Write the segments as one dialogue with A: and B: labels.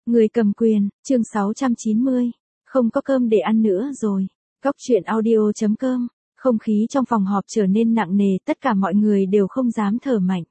A: Người cầm quyền, chương 690. Không có cơm để ăn nữa rồi. Góc chuyện audio.com. Không khí trong phòng họp trở nên nặng nề, tất cả mọi người đều không dám thở mạnh.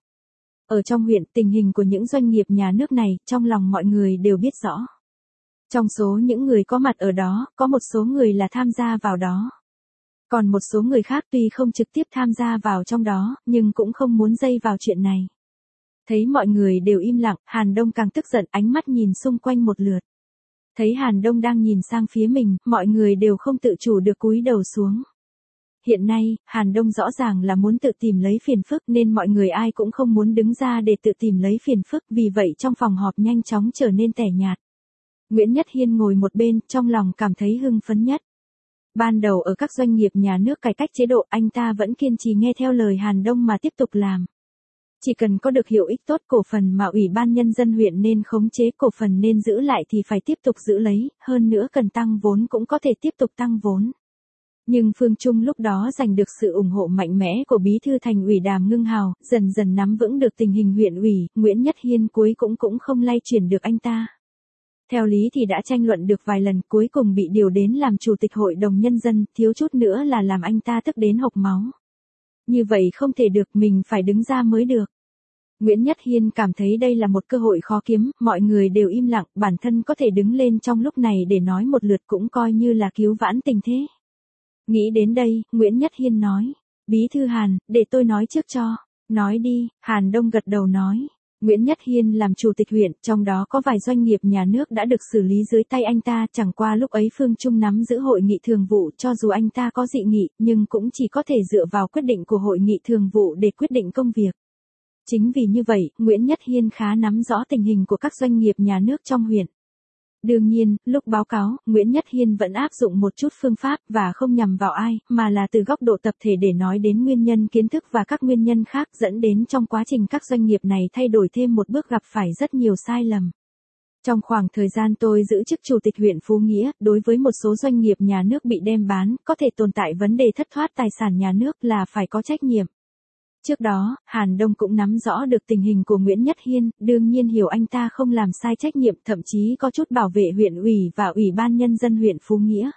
A: Ở trong huyện, tình hình của những doanh nghiệp nhà nước này, trong lòng mọi người đều biết rõ. Trong số những người có mặt ở đó, có một số người là tham gia vào đó. Còn một số người khác tuy không trực tiếp tham gia vào trong đó, nhưng cũng không muốn dây vào chuyện này. Thấy mọi người đều im lặng, Hàn Đông càng tức giận, ánh mắt nhìn xung quanh một lượt. Thấy Hàn Đông đang nhìn sang phía mình, mọi người đều không tự chủ được cúi đầu xuống. Hiện nay, Hàn Đông rõ ràng là muốn tự tìm lấy phiền phức nên mọi người ai cũng không muốn đứng ra để tự tìm lấy phiền phức, vì vậy trong phòng họp nhanh chóng trở nên tẻ nhạt. Nguyễn Nhất Hiên ngồi một bên, trong lòng cảm thấy hưng phấn nhất. Ban đầu ở các doanh nghiệp nhà nước cải cách chế độ, anh ta vẫn kiên trì nghe theo lời Hàn Đông mà tiếp tục làm. Chỉ cần có được hiệu ích tốt, cổ phần mà Ủy ban Nhân dân huyện nên khống chế, cổ phần nên giữ lại thì phải tiếp tục giữ lấy, hơn nữa cần tăng vốn cũng có thể tiếp tục tăng vốn. Nhưng Phương Trung lúc đó giành được sự ủng hộ mạnh mẽ của Bí thư Thành ủy Đàm Ngưng Hào, dần dần nắm vững được tình hình huyện ủy, Nguyễn Nhất Hiên cuối cũng không lay chuyển được anh ta. Theo lý thì đã tranh luận được vài lần, cuối cùng bị điều đến làm chủ tịch hội đồng nhân dân, thiếu chút nữa là làm anh ta tức đến hộc máu. Như vậy không thể được, mình phải đứng ra mới được. Nguyễn Nhất Hiên cảm thấy đây là một cơ hội khó kiếm, mọi người đều im lặng, bản thân có thể đứng lên trong lúc này để nói một lượt cũng coi như là cứu vãn tình thế. Nghĩ đến đây, Nguyễn Nhất Hiên nói, Bí thư Hàn, để tôi nói trước cho. Nói đi, Hàn Đông gật đầu nói. Nguyễn Nhất Hiên làm chủ tịch huyện, trong đó có vài doanh nghiệp nhà nước đã được xử lý dưới tay anh ta, chẳng qua lúc ấy Phương Trung nắm giữ hội nghị thường vụ, cho dù anh ta có dị nghị, nhưng cũng chỉ có thể dựa vào quyết định của hội nghị thường vụ để quyết định công việc. Chính vì như vậy, Nguyễn Nhất Hiên khá nắm rõ tình hình của các doanh nghiệp nhà nước trong huyện. Đương nhiên, lúc báo cáo, Nguyễn Nhất Hiên vẫn áp dụng một chút phương pháp và không nhằm vào ai, mà là từ góc độ tập thể để nói đến nguyên nhân kiến thức và các nguyên nhân khác dẫn đến trong quá trình các doanh nghiệp này thay đổi thêm một bước gặp phải rất nhiều sai lầm. Trong khoảng thời gian tôi giữ chức chủ tịch huyện Phú Nghĩa, đối với một số doanh nghiệp nhà nước bị đem bán, có thể tồn tại vấn đề thất thoát tài sản nhà nước là phải có trách nhiệm. Trước đó, Hàn Đông cũng nắm rõ được tình hình của Nguyễn Nhất Hiên, đương nhiên hiểu anh ta không làm sai trách nhiệm, thậm chí có chút bảo vệ huyện ủy và Ủy ban Nhân dân huyện Phú Nghĩa.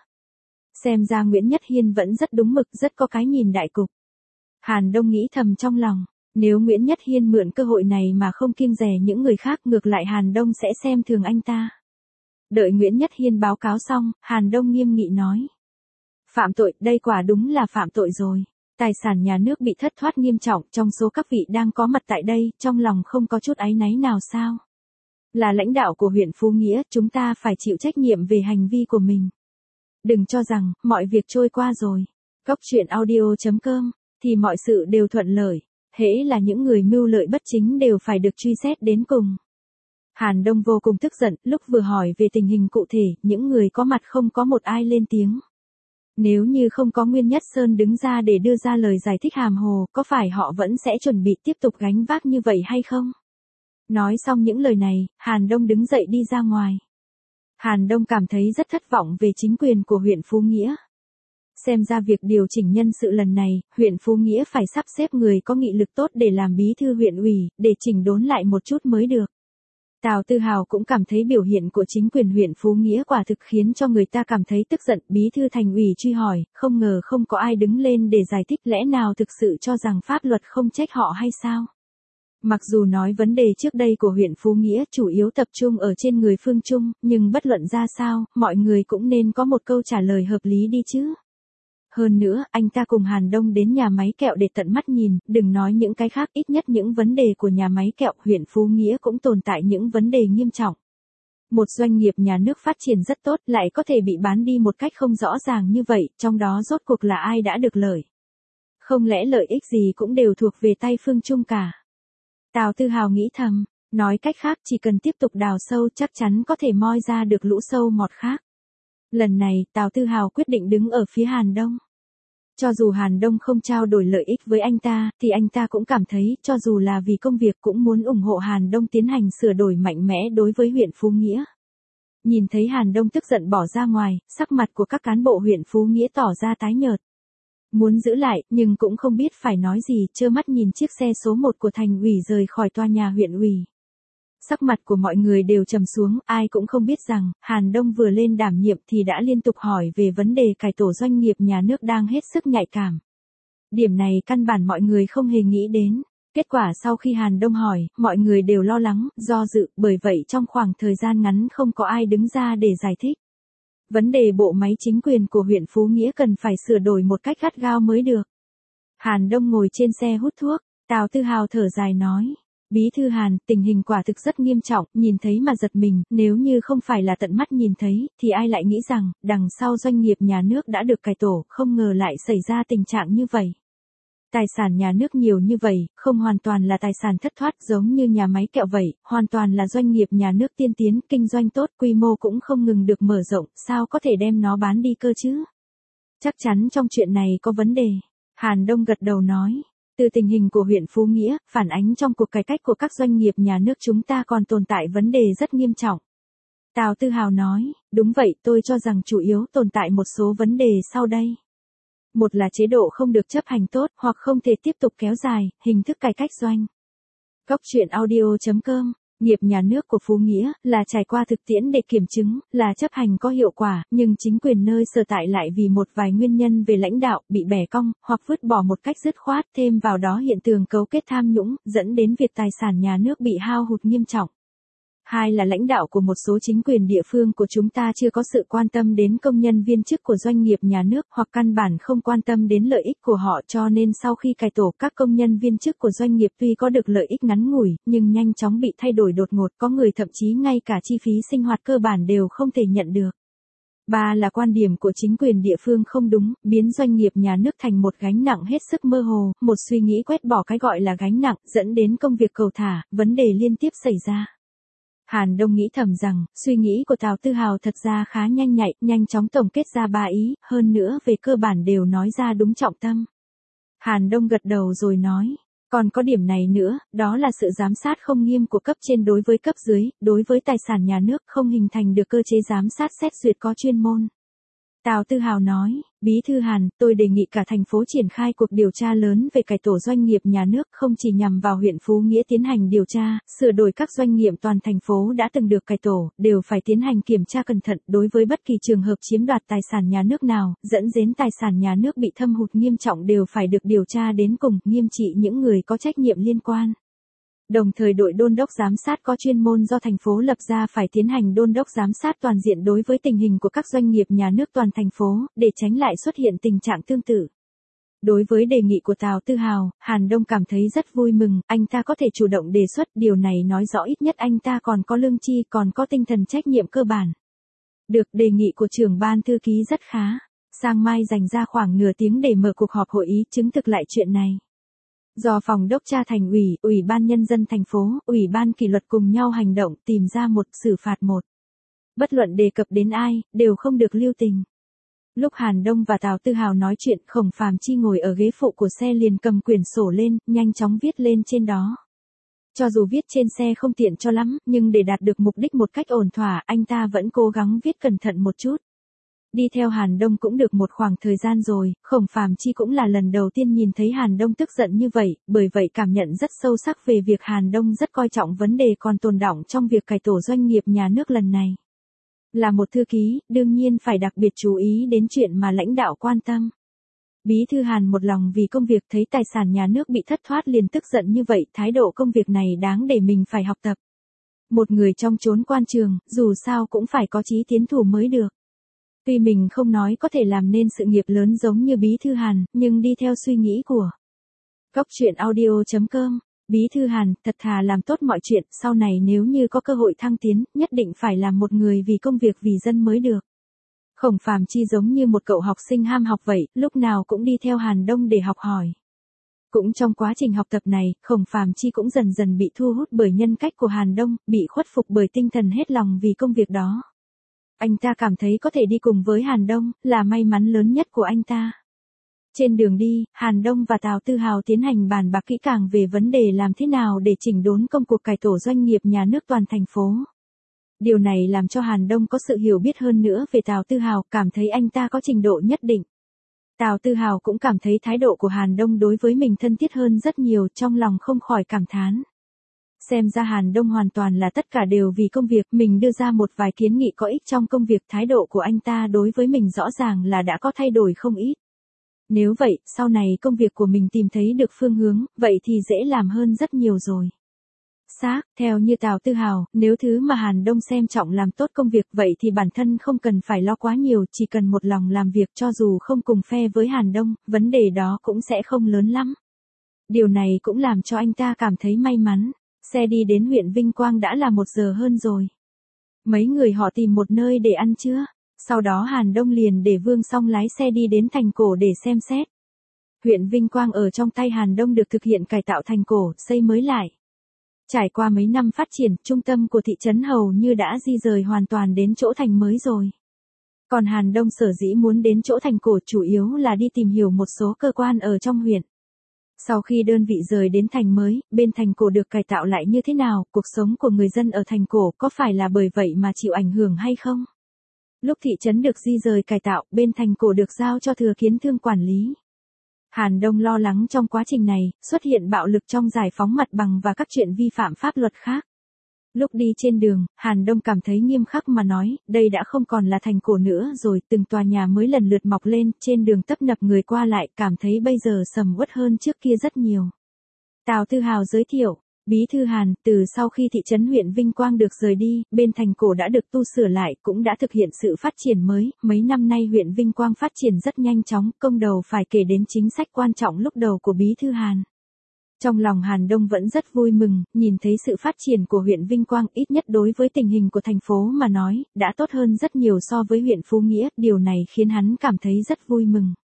A: Xem ra Nguyễn Nhất Hiên vẫn rất đúng mực, rất có cái nhìn đại cục. Hàn Đông nghĩ thầm trong lòng, nếu Nguyễn Nhất Hiên mượn cơ hội này mà không kiêng dè những người khác, ngược lại Hàn Đông sẽ xem thường anh ta. Đợi Nguyễn Nhất Hiên báo cáo xong, Hàn Đông nghiêm nghị nói. Phạm tội, đây quả đúng là phạm tội rồi. Tài sản nhà nước bị thất thoát nghiêm trọng, trong số các vị đang có mặt tại đây, trong lòng không có chút áy náy nào sao? Là lãnh đạo của huyện Phú Nghĩa, chúng ta phải chịu trách nhiệm về hành vi của mình. Đừng cho rằng, mọi việc trôi qua rồi. Góc chuyện audio.com, thì mọi sự đều thuận lợi. Hễ là những người mưu lợi bất chính đều phải được truy xét đến cùng. Hàn Đông vô cùng tức giận, lúc vừa hỏi về tình hình cụ thể, những người có mặt không có một ai lên tiếng. Nếu như không có Nguyên Nhất Sơn đứng ra để đưa ra lời giải thích hàm hồ, có phải họ vẫn sẽ chuẩn bị tiếp tục gánh vác như vậy hay không? Nói xong những lời này, Hàn Đông đứng dậy đi ra ngoài. Hàn Đông cảm thấy rất thất vọng về chính quyền của huyện Phú Nghĩa. Xem ra việc điều chỉnh nhân sự lần này, huyện Phú Nghĩa phải sắp xếp người có nghị lực tốt để làm bí thư huyện ủy, để chỉnh đốn lại một chút mới được. Tào Tư Hào cũng cảm thấy biểu hiện của chính quyền huyện Phú Nghĩa quả thực khiến cho người ta cảm thấy tức giận. Bí thư Thành ủy truy hỏi, không ngờ không có ai đứng lên để giải thích, lẽ nào thực sự cho rằng pháp luật không trách họ hay sao? Mặc dù nói vấn đề trước đây của huyện Phú Nghĩa chủ yếu tập trung ở trên người Phương Trung, nhưng bất luận ra sao, mọi người cũng nên có một câu trả lời hợp lý đi chứ. Hơn nữa, anh ta cùng Hàn Đông đến nhà máy kẹo để tận mắt nhìn, đừng nói những cái khác, ít nhất những vấn đề của nhà máy kẹo huyện Phú Nghĩa cũng tồn tại những vấn đề nghiêm trọng. Một doanh nghiệp nhà nước phát triển rất tốt lại có thể bị bán đi một cách không rõ ràng như vậy, trong đó rốt cuộc là ai đã được lợi? Không lẽ lợi ích gì cũng đều thuộc về tay Phương Trung cả? Tào Tư Hào nghĩ thầm, nói cách khác chỉ cần tiếp tục đào sâu chắc chắn có thể moi ra được lũ sâu mọt khác. Lần này, Tào Tư Hào quyết định đứng ở phía Hàn Đông. Cho dù Hàn Đông không trao đổi lợi ích với anh ta, thì anh ta cũng cảm thấy, cho dù là vì công việc cũng muốn ủng hộ Hàn Đông tiến hành sửa đổi mạnh mẽ đối với huyện Phú Nghĩa. Nhìn thấy Hàn Đông tức giận bỏ ra ngoài, sắc mặt của các cán bộ huyện Phú Nghĩa tỏ ra tái nhợt. Muốn giữ lại, nhưng cũng không biết phải nói gì, trơ mắt nhìn chiếc xe số 1 của thành ủy rời khỏi tòa nhà huyện ủy. Sắc mặt của mọi người đều trầm xuống, ai cũng không biết rằng, Hàn Đông vừa lên đảm nhiệm thì đã liên tục hỏi về vấn đề cải tổ doanh nghiệp nhà nước đang hết sức nhạy cảm. Điểm này căn bản mọi người không hề nghĩ đến. Kết quả sau khi Hàn Đông hỏi, mọi người đều lo lắng, do dự, bởi vậy trong khoảng thời gian ngắn không có ai đứng ra để giải thích. Vấn đề bộ máy chính quyền của huyện Phú Nghĩa cần phải sửa đổi một cách gắt gao mới được. Hàn Đông ngồi trên xe hút thuốc, Tào Tư Hào thở dài nói. Bí thư Hàn, tình hình quả thực rất nghiêm trọng, nhìn thấy mà giật mình, nếu như không phải là tận mắt nhìn thấy, thì ai lại nghĩ rằng, đằng sau doanh nghiệp nhà nước đã được cải tổ, không ngờ lại xảy ra tình trạng như vậy. Tài sản nhà nước nhiều như vậy, không hoàn toàn là tài sản thất thoát giống như nhà máy kẹo vậy, hoàn toàn là doanh nghiệp nhà nước tiên tiến, kinh doanh tốt, quy mô cũng không ngừng được mở rộng, sao có thể đem nó bán đi cơ chứ? Chắc chắn trong chuyện này có vấn đề. Hàn Đông gật đầu nói. Từ tình hình của huyện Phú Nghĩa, phản ánh trong cuộc cải cách của các doanh nghiệp nhà nước chúng ta còn tồn tại vấn đề rất nghiêm trọng. Tào Tư Hào nói, đúng vậy, tôi cho rằng chủ yếu tồn tại một số vấn đề sau đây. Một là chế độ không được chấp hành tốt hoặc không thể tiếp tục kéo dài, hình thức cải cách doanh. Góc truyện audio.com, nghiệp nhà nước của Phú Nghĩa là trải qua thực tiễn để kiểm chứng, là chấp hành có hiệu quả, nhưng chính quyền nơi sở tại lại vì một vài nguyên nhân về lãnh đạo bị bẻ cong, hoặc vứt bỏ một cách dứt khoát, thêm vào đó hiện tượng cấu kết tham nhũng, dẫn đến việc tài sản nhà nước bị hao hụt nghiêm trọng. Hai là lãnh đạo của một số chính quyền địa phương của chúng ta chưa có sự quan tâm đến công nhân viên chức của doanh nghiệp nhà nước hoặc căn bản không quan tâm đến lợi ích của họ cho nên sau khi cải tổ các công nhân viên chức của doanh nghiệp tuy có được lợi ích ngắn ngủi nhưng nhanh chóng bị thay đổi đột ngột, có người thậm chí ngay cả chi phí sinh hoạt cơ bản đều không thể nhận được. Ba là quan điểm của chính quyền địa phương không đúng, biến doanh nghiệp nhà nước thành một gánh nặng hết sức mơ hồ, một suy nghĩ quét bỏ cái gọi là gánh nặng, dẫn đến công việc cầu thả, vấn đề liên tiếp xảy ra. Hàn Đông nghĩ thầm rằng, suy nghĩ của Tào Tư Hào thật ra khá nhanh nhạy, nhanh chóng tổng kết ra 3 ý, hơn nữa về cơ bản đều nói ra đúng trọng tâm. Hàn Đông gật đầu rồi nói, còn có điểm này nữa, đó là sự giám sát không nghiêm của cấp trên đối với cấp dưới, đối với tài sản nhà nước không hình thành được cơ chế giám sát xét duyệt có chuyên môn. Tào Tư Hào nói, Bí thư Hàn, tôi đề nghị cả thành phố triển khai cuộc điều tra lớn về cải tổ doanh nghiệp nhà nước không chỉ nhằm vào huyện Phú Nghĩa tiến hành điều tra, sửa đổi các doanh nghiệp toàn thành phố đã từng được cải tổ, đều phải tiến hành kiểm tra cẩn thận đối với bất kỳ trường hợp chiếm đoạt tài sản nhà nước nào, dẫn đến tài sản nhà nước bị thâm hụt nghiêm trọng đều phải được điều tra đến cùng, nghiêm trị những người có trách nhiệm liên quan. Đồng thời đội đôn đốc giám sát có chuyên môn do thành phố lập ra phải tiến hành đôn đốc giám sát toàn diện đối với tình hình của các doanh nghiệp nhà nước toàn thành phố, để tránh lại xuất hiện tình trạng tương tự. Đối với đề nghị của Tào Tư Hào, Hàn Đông cảm thấy rất vui mừng, anh ta có thể chủ động đề xuất, điều này nói rõ ít nhất anh ta còn có lương tri, còn có tinh thần trách nhiệm cơ bản. Được, đề nghị của trưởng ban thư ký rất khá. Sang mai dành ra khoảng nửa tiếng để mở cuộc họp hội ý chứng thực lại chuyện này. Do phòng đốc tra thành ủy, ủy ban nhân dân thành phố, ủy ban kỷ luật cùng nhau hành động tìm ra một, xử phạt một. Bất luận đề cập đến ai, đều không được lưu tình. Lúc Hàn Đông và Tào Tư Hào nói chuyện, Khổng Phàm Chi ngồi ở ghế phụ của xe liền cầm quyển sổ lên, nhanh chóng viết lên trên đó. Cho dù viết trên xe không tiện cho lắm, nhưng để đạt được mục đích một cách ổn thỏa, anh ta vẫn cố gắng viết cẩn thận một chút. Đi theo Hàn Đông cũng được một khoảng thời gian rồi, Khổng Phàm Chi cũng là lần đầu tiên nhìn thấy Hàn Đông tức giận như vậy, bởi vậy cảm nhận rất sâu sắc về việc Hàn Đông rất coi trọng vấn đề còn tồn đọng trong việc cải tổ doanh nghiệp nhà nước lần này. Là một thư ký, đương nhiên phải đặc biệt chú ý đến chuyện mà lãnh đạo quan tâm. Bí thư Hàn một lòng vì công việc thấy tài sản nhà nước bị thất thoát liền tức giận như vậy, thái độ công việc này đáng để mình phải học tập. Một người trong chốn quan trường, dù sao cũng phải có chí tiến thủ mới được. Tuy mình không nói có thể làm nên sự nghiệp lớn giống như Bí thư Hàn, nhưng đi theo suy nghĩ của Góc truyện audio.com, Bí thư Hàn thật thà làm tốt mọi chuyện, sau này nếu như có cơ hội thăng tiến, nhất định phải làm một người vì công việc vì dân mới được. Khổng Phàm Chi giống như một cậu học sinh ham học vậy, lúc nào cũng đi theo Hàn Đông để học hỏi. Cũng trong quá trình học tập này, Khổng Phàm Chi cũng dần dần bị thu hút bởi nhân cách của Hàn Đông, bị khuất phục bởi tinh thần hết lòng vì công việc đó. Anh ta cảm thấy có thể đi cùng với Hàn Đông, là may mắn lớn nhất của anh ta. Trên đường đi, Hàn Đông và Tào Tư Hào tiến hành bàn bạc kỹ càng về vấn đề làm thế nào để chỉnh đốn công cuộc cải tổ doanh nghiệp nhà nước toàn thành phố. Điều này làm cho Hàn Đông có sự hiểu biết hơn nữa về Tào Tư Hào, cảm thấy anh ta có trình độ nhất định. Tào Tư Hào cũng cảm thấy thái độ của Hàn Đông đối với mình thân thiết hơn rất nhiều, trong lòng không khỏi cảm thán. Xem ra Hàn Đông hoàn toàn là tất cả đều vì công việc, mình đưa ra một vài kiến nghị có ích trong công việc, thái độ của anh ta đối với mình rõ ràng là đã có thay đổi không ít. Nếu vậy, sau này công việc của mình tìm thấy được phương hướng, vậy thì dễ làm hơn rất nhiều rồi. Xác, theo như Tào Tư Hào, nếu thứ mà Hàn Đông xem trọng làm tốt công việc vậy thì bản thân không cần phải lo quá nhiều, chỉ cần một lòng làm việc cho dù không cùng phe với Hàn Đông, vấn đề đó cũng sẽ không lớn lắm. Điều này cũng làm cho anh ta cảm thấy may mắn. Xe đi đến huyện Vinh Quang đã là 1 giờ hơn rồi. Mấy người họ tìm một nơi để ăn trưa. Sau đó Hàn Đông liền để Vương Song lái xe đi đến thành cổ để xem xét. Huyện Vinh Quang ở trong tay Hàn Đông được thực hiện cải tạo thành cổ, xây mới lại. Trải qua mấy năm phát triển, trung tâm của thị trấn hầu như đã di rời hoàn toàn đến chỗ thành mới rồi. Còn Hàn Đông sở dĩ muốn đến chỗ thành cổ chủ yếu là đi tìm hiểu một số cơ quan ở trong huyện. Sau khi đơn vị rời đến thành mới, bên thành cổ được cải tạo lại như thế nào, cuộc sống của người dân ở thành cổ có phải là bởi vậy mà chịu ảnh hưởng hay không? Lúc thị trấn được di rời cải tạo, bên thành cổ được giao cho Thừa Kiến Thương quản lý. Hàn Đông lo lắng trong quá trình này, xuất hiện bạo lực trong giải phóng mặt bằng và các chuyện vi phạm pháp luật khác. Lúc đi trên đường, Hàn Đông cảm thấy nghiêm khắc mà nói, đây đã không còn là thành cổ nữa rồi, từng tòa nhà mới lần lượt mọc lên, trên đường tấp nập người qua lại, cảm thấy bây giờ sầm uất hơn trước kia rất nhiều. Tào Tư Hào giới thiệu, Bí thư Hàn, từ sau khi thị trấn huyện Vinh Quang được rời đi, bên thành cổ đã được tu sửa lại, cũng đã thực hiện sự phát triển mới, mấy năm nay huyện Vinh Quang phát triển rất nhanh chóng, công đầu phải kể đến chính sách quan trọng lúc đầu của Bí thư Hàn. Trong lòng Hàn Đông vẫn rất vui mừng, nhìn thấy sự phát triển của huyện Vinh Quang ít nhất đối với tình hình của thành phố mà nói, đã tốt hơn rất nhiều so với huyện Phú Nghĩa, điều này khiến hắn cảm thấy rất vui mừng.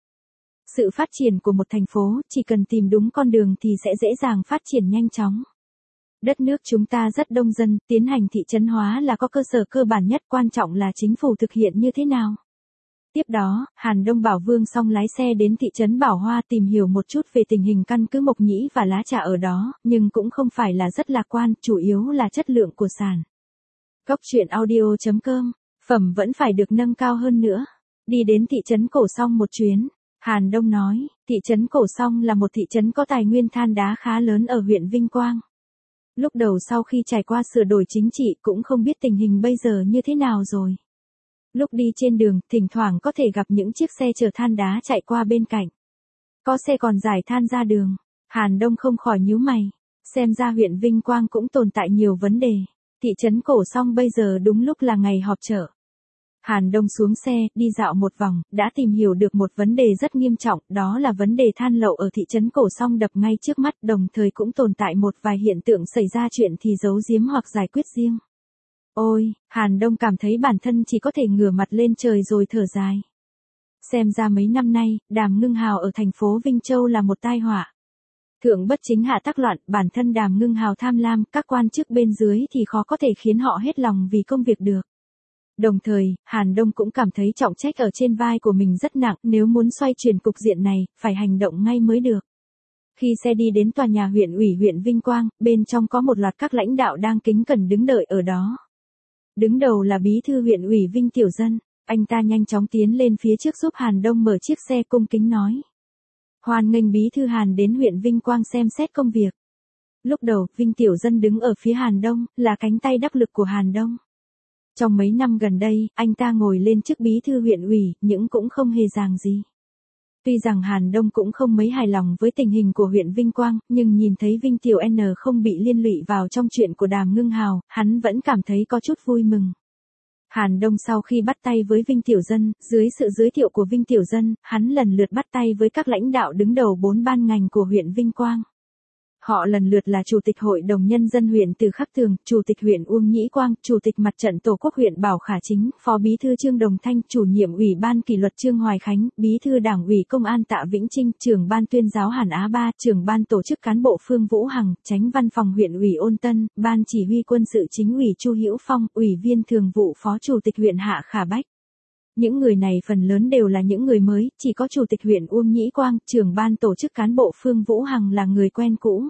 A: Sự phát triển của một thành phố, chỉ cần tìm đúng con đường thì sẽ dễ dàng phát triển nhanh chóng. Đất nước chúng ta rất đông dân, tiến hành thị trấn hóa là có cơ sở cơ bản nhất, quan trọng là chính phủ thực hiện như thế nào. Tiếp đó, Hàn Đông bảo Vương Song lái xe đến thị trấn Bảo Hoa tìm hiểu một chút về tình hình căn cứ Mộc Nhĩ và lá trà ở đó, nhưng cũng không phải là rất lạc quan, chủ yếu là chất lượng của sản. Góc truyện audio.com, phẩm vẫn phải được nâng cao hơn nữa. Đi đến thị trấn Cổ Song một chuyến, Hàn Đông nói, thị trấn Cổ Song là một thị trấn có tài nguyên than đá khá lớn ở huyện Vinh Quang. Lúc đầu sau khi trải qua sửa đổi chính trị cũng không biết tình hình bây giờ như thế nào rồi. Lúc đi trên đường, thỉnh thoảng có thể gặp những chiếc xe chở than đá chạy qua bên cạnh. Có xe còn rải than ra đường. Hàn Đông không khỏi nhíu mày. Xem ra huyện Vinh Quang cũng tồn tại nhiều vấn đề. Thị trấn Cổ Song bây giờ đúng lúc là ngày họp chợ. Hàn Đông xuống xe, đi dạo một vòng, đã tìm hiểu được một vấn đề rất nghiêm trọng, đó là vấn đề than lậu ở thị trấn Cổ Song đập ngay trước mắt, đồng thời cũng tồn tại một vài hiện tượng xảy ra chuyện thì giấu giếm hoặc giải quyết riêng. Ôi, Hàn Đông cảm thấy bản thân chỉ có thể ngửa mặt lên trời rồi thở dài. Xem ra mấy năm nay, Đàm Ngưng Hào ở thành phố Vinh Châu là một tai họa. Thượng bất chính hạ tắc loạn, bản thân Đàm Ngưng Hào tham lam, các quan chức bên dưới thì khó có thể khiến họ hết lòng vì công việc được. Đồng thời, Hàn Đông cũng cảm thấy trọng trách ở trên vai của mình rất nặng, nếu muốn xoay chuyển cục diện này, phải hành động ngay mới được. Khi xe đi đến tòa nhà huyện ủy huyện Vinh Quang, bên trong có một loạt các lãnh đạo đang kính cẩn đứng đợi ở đó. Đứng đầu là bí thư huyện ủy Vinh Tiểu Dân, anh ta nhanh chóng tiến lên phía trước giúp Hàn Đông mở chiếc xe cung kính nói. Hoan nghênh bí thư Hàn đến huyện Vinh Quang xem xét công việc. Lúc đầu, Vinh Tiểu Dân đứng ở phía Hàn Đông, là cánh tay đắc lực của Hàn Đông. Trong mấy năm gần đây, anh ta ngồi lên chức bí thư huyện ủy, nhưng cũng không hề dàng gì. Tuy rằng Hàn Đông cũng không mấy hài lòng với tình hình của huyện Vinh Quang, nhưng nhìn thấy Vinh Tiểu N không bị liên lụy vào trong chuyện của Đàm Ngưng Hào, hắn vẫn cảm thấy có chút vui mừng. Hàn Đông sau khi bắt tay với Vinh Tiểu Dân, dưới sự giới thiệu của Vinh Tiểu Dân, hắn lần lượt bắt tay với các lãnh đạo đứng đầu 4 ban ngành của huyện Vinh Quang. Họ lần lượt là Chủ tịch Hội đồng Nhân dân huyện Từ Khắc Thường, Chủ tịch huyện Uông Nhĩ Quang, Chủ tịch Mặt trận Tổ quốc huyện Bảo Khả Chính, Phó Bí thư Trương Đồng Thanh, Chủ nhiệm Ủy ban Kỷ luật Trương Hoài Khánh, Bí thư Đảng ủy Công an Tạ Vĩnh Trinh, Trưởng ban Tuyên giáo Hàn Á Ba, Trưởng ban Tổ chức Cán bộ Phương Vũ Hằng, Chánh văn phòng huyện ủy Ôn Tân, Ban Chỉ huy Quân sự Chính ủy Chu Hữu Phong, Ủy viên Thường vụ Phó Chủ tịch huyện Hạ Khả Bách. Những người này phần lớn đều là những người mới, chỉ có Chủ tịch huyện Uông Nhĩ Quang, Trưởng ban Tổ chức Cán bộ Phương Vũ Hằng là người quen cũ.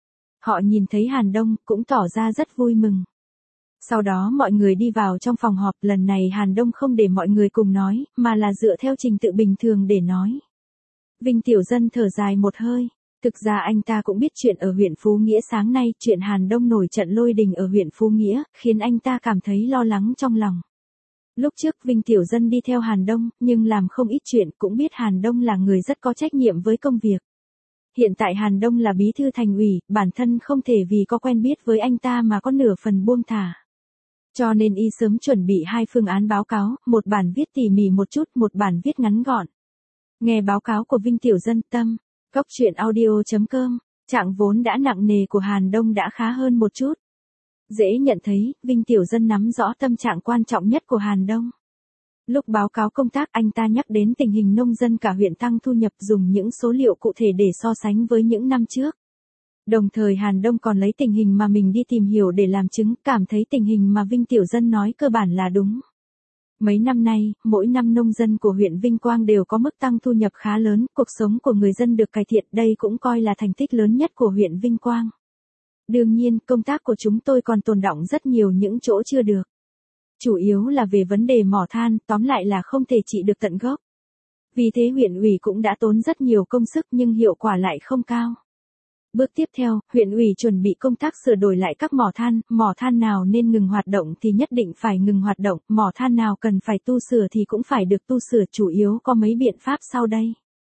A: Họ nhìn thấy Hàn Đông, cũng tỏ ra rất vui mừng. Sau đó mọi người đi vào trong phòng họp, lần này Hàn Đông không để mọi người cùng nói, mà là dựa theo trình tự bình thường để nói. Vinh Tiểu Dân thở dài một hơi. Thực ra anh ta cũng biết chuyện ở huyện Phú Nghĩa sáng nay, chuyện Hàn Đông nổi trận lôi đình ở huyện Phú Nghĩa, khiến anh ta cảm thấy lo lắng trong lòng. Lúc trước Vinh Tiểu Dân đi theo Hàn Đông, nhưng làm không ít chuyện, cũng biết Hàn Đông là người rất có trách nhiệm với công việc. Hiện tại Hàn Đông là bí thư thành ủy, bản thân không thể vì có quen biết với anh ta mà có nửa phần buông thả. Cho nên y sớm chuẩn bị 2 phương án báo cáo, một bản viết tỉ mỉ một chút, một bản viết ngắn gọn. Nghe báo cáo của Vinh Tiểu Dân tâm, Góc truyện audio.com, trạng vốn đã nặng nề của Hàn Đông đã khá hơn một chút. Dễ nhận thấy, Vinh Tiểu Dân nắm rõ tâm trạng quan trọng nhất của Hàn Đông. Lúc báo cáo công tác anh ta nhắc đến tình hình nông dân cả huyện tăng thu nhập, dùng những số liệu cụ thể để so sánh với những năm trước. Đồng thời Hàn Đông còn lấy tình hình mà mình đi tìm hiểu để làm chứng, cảm thấy tình hình mà Vinh Tiểu Dân nói cơ bản là đúng. Mấy năm nay, mỗi năm nông dân của huyện Vinh Quang đều có mức tăng thu nhập khá lớn, cuộc sống của người dân được cải thiện, đây cũng coi là thành tích lớn nhất của huyện Vinh Quang. Đương nhiên, công tác của chúng tôi còn tồn đọng rất nhiều những chỗ chưa được. Chủ yếu là về vấn đề mỏ than, tóm lại là không thể trị được tận gốc. Vì thế huyện ủy cũng đã tốn rất nhiều công sức nhưng hiệu quả lại không cao. Bước tiếp theo, huyện ủy chuẩn bị công tác sửa đổi lại các mỏ than nào nên ngừng hoạt động thì nhất định phải ngừng hoạt động, mỏ than nào cần phải tu sửa thì cũng phải được tu sửa, chủ yếu có mấy biện pháp sau đây.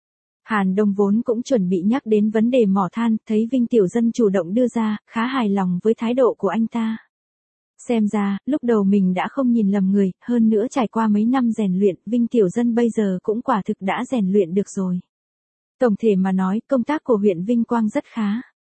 A: Hàn Đông vốn cũng chuẩn bị nhắc đến vấn đề mỏ than, thấy Vinh Tiểu Dân chủ động đưa ra, khá hài lòng với thái độ của anh ta. Xem ra, lúc đầu mình đã không nhìn lầm người, hơn nữa trải qua mấy năm rèn luyện, Vinh Tiểu Dân bây giờ cũng quả thực đã rèn luyện được rồi. Tổng thể mà nói, công tác của huyện Vinh Quang rất khá.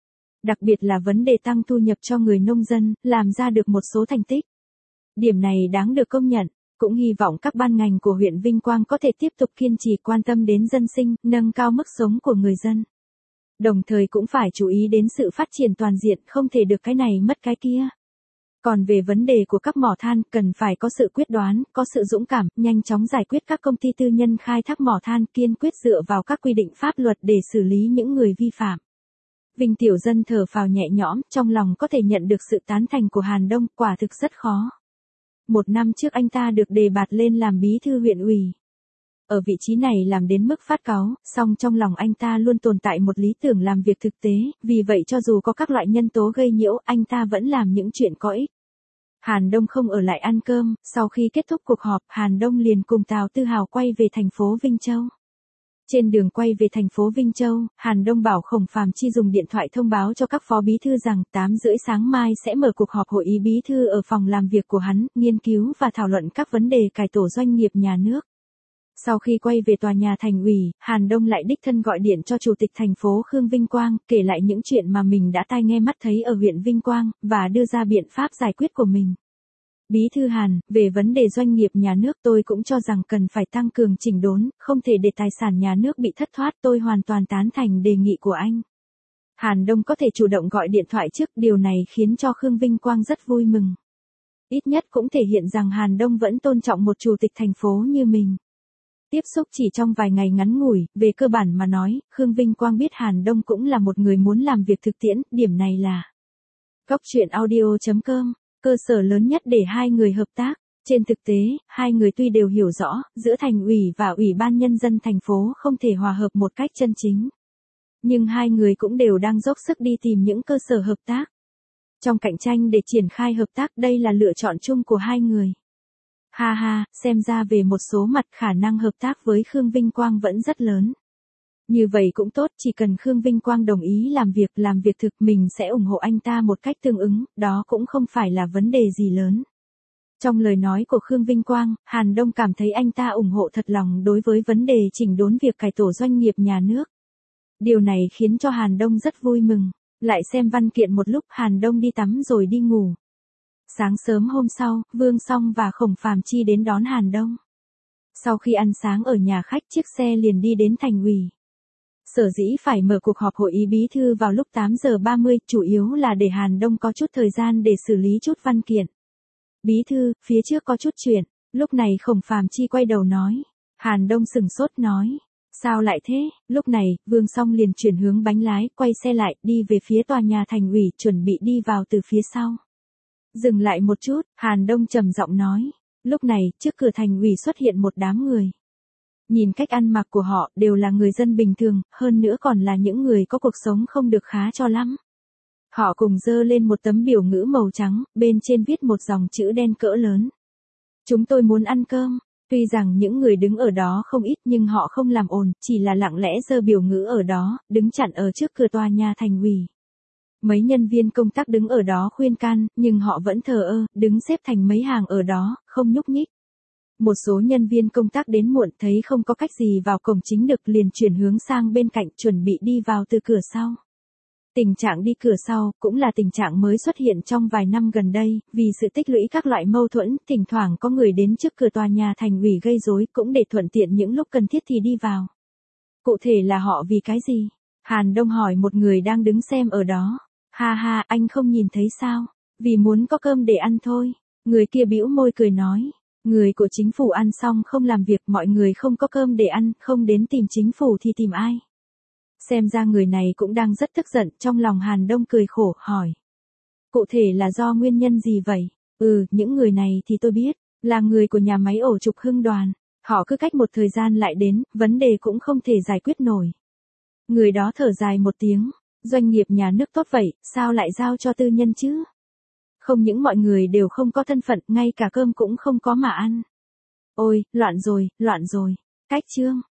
A: Đặc biệt là vấn đề tăng thu nhập cho người nông dân, làm ra được một số thành tích. Điểm này đáng được công nhận, cũng hy vọng các ban ngành của huyện Vinh Quang có thể tiếp tục kiên trì quan tâm đến dân sinh, nâng cao mức sống của người dân. Đồng thời cũng phải chú ý đến sự phát triển toàn diện, không thể được cái này mất cái kia. Còn về vấn đề của các mỏ than, cần phải có sự quyết đoán, có sự dũng cảm, nhanh chóng giải quyết các công ty tư nhân khai thác mỏ than, kiên quyết dựa vào các quy định pháp luật để xử lý những người vi phạm. Vinh Tiểu Dân thở phào nhẹ nhõm, trong lòng có thể nhận được sự tán thành của Hàn Đông, quả thực rất khó. 1 năm trước anh ta được đề bạt lên làm bí thư huyện ủy. Ở vị trí này làm đến mức phát cáu, song trong lòng anh ta luôn tồn tại một lý tưởng làm việc thực tế, vì vậy cho dù có các loại nhân tố gây nhiễu, anh ta vẫn làm những chuyện có ích. Hàn Đông không ở lại ăn cơm, sau khi kết thúc cuộc họp, Hàn Đông liền cùng Tào Tư Hào quay về thành phố Vinh Châu. Trên đường quay về thành phố Vinh Châu, Hàn Đông bảo Khổng Phàm Chi dùng điện thoại thông báo cho các phó bí thư rằng 8:30 sáng mai sẽ mở cuộc họp hội ý bí thư ở phòng làm việc của hắn, nghiên cứu và thảo luận các vấn đề cải tổ doanh nghiệp nhà nước. Sau khi quay về tòa nhà thành ủy, Hàn Đông lại đích thân gọi điện cho chủ tịch thành phố Khương Vinh Quang, kể lại những chuyện mà mình đã tai nghe mắt thấy ở huyện Vinh Quang, và đưa ra biện pháp giải quyết của mình. Bí thư Hàn, về vấn đề doanh nghiệp nhà nước tôi cũng cho rằng cần phải tăng cường chỉnh đốn, không thể để tài sản nhà nước bị thất thoát, tôi hoàn toàn tán thành đề nghị của anh. Hàn Đông có thể chủ động gọi điện thoại trước, điều này khiến cho Khương Vinh Quang rất vui mừng. Ít nhất cũng thể hiện rằng Hàn Đông vẫn tôn trọng một chủ tịch thành phố như mình. Tiếp xúc chỉ trong vài ngày ngắn ngủi, về cơ bản mà nói, Khương Vinh Quang biết Hàn Đông cũng là một người muốn làm việc thực tiễn, điểm này là Góc truyện audio.com, cơ sở lớn nhất để hai người hợp tác. Trên thực tế, hai người tuy đều hiểu rõ, giữa thành ủy và ủy ban nhân dân thành phố không thể hòa hợp một cách chân chính. Nhưng hai người cũng đều đang dốc sức đi tìm những cơ sở hợp tác. Trong cạnh tranh để triển khai hợp tác, đây là lựa chọn chung của hai người. Ha ha, xem ra về một số mặt khả năng hợp tác với Khương Vinh Quang vẫn rất lớn. Như vậy cũng tốt, chỉ cần Khương Vinh Quang đồng ý làm việc thực, mình sẽ ủng hộ anh ta một cách tương ứng, đó cũng không phải là vấn đề gì lớn. Trong lời nói của Khương Vinh Quang, Hàn Đông cảm thấy anh ta ủng hộ thật lòng đối với vấn đề chỉnh đốn việc cải tổ doanh nghiệp nhà nước. Điều này khiến cho Hàn Đông rất vui mừng. Lại xem văn kiện một lúc, Hàn Đông đi tắm rồi đi ngủ. Sáng sớm hôm sau, Vương Song và Khổng Phàm Chi đến đón Hàn Đông. Sau khi ăn sáng ở nhà khách, chiếc xe liền đi đến thành ủy. Sở dĩ phải mở cuộc họp hội ý bí thư vào lúc 8:30, chủ yếu là để Hàn Đông có chút thời gian để xử lý chút văn kiện. Bí thư, phía trước có chút chuyện. Lúc này Khổng Phàm Chi quay đầu nói. Hàn Đông sừng sốt nói. Sao lại thế? Lúc này, Vương Song liền chuyển hướng bánh lái, quay xe lại, đi về phía tòa nhà thành ủy, chuẩn bị đi vào từ phía sau. Dừng lại một chút, Hàn Đông trầm giọng nói. Lúc này, trước cửa thành ủy xuất hiện một đám người. Nhìn cách ăn mặc của họ đều là người dân bình thường, hơn nữa còn là những người có cuộc sống không được khá cho lắm. Họ cùng giơ lên một tấm biểu ngữ màu trắng, bên trên viết một dòng chữ đen cỡ lớn. Chúng tôi muốn ăn cơm. Tuy rằng những người đứng ở đó không ít nhưng họ không làm ồn, chỉ là lặng lẽ giơ biểu ngữ ở đó, đứng chặn ở trước cửa tòa nhà thành ủy. Mấy nhân viên công tác đứng ở đó khuyên can, nhưng họ vẫn thờ ơ, đứng xếp thành mấy hàng ở đó, không nhúc nhích. Một số nhân viên công tác đến muộn thấy không có cách gì vào cổng chính được liền chuyển hướng sang bên cạnh chuẩn bị đi vào từ cửa sau. Tình trạng đi cửa sau cũng là tình trạng mới xuất hiện trong vài năm gần đây, vì sự tích lũy các loại mâu thuẫn, thỉnh thoảng có người đến trước cửa tòa nhà thành ủy gây rối cũng để thuận tiện những lúc cần thiết thì đi vào. Cụ thể là họ vì cái gì? Hàn Đông hỏi một người đang đứng xem ở đó. Ha ha, anh không nhìn thấy sao? Vì muốn có cơm để ăn thôi. Người kia bĩu môi cười nói. Người của chính phủ ăn xong không làm việc, mọi người không có cơm để ăn, không đến tìm chính phủ thì tìm ai? Xem ra người này cũng đang rất tức giận, trong lòng Hàn Đông cười khổ, hỏi. Cụ thể là do nguyên nhân gì vậy? Những người này thì tôi biết, là người của nhà máy ổ trục Hưng Đoàn. Họ cứ cách một thời gian lại đến, vấn đề cũng không thể giải quyết nổi. Người đó thở dài một tiếng, doanh nghiệp nhà nước tốt vậy, sao lại giao cho tư nhân chứ? Không những mọi người đều không có thân phận, ngay cả cơm cũng không có mà ăn. Ôi, loạn rồi. Cách chương.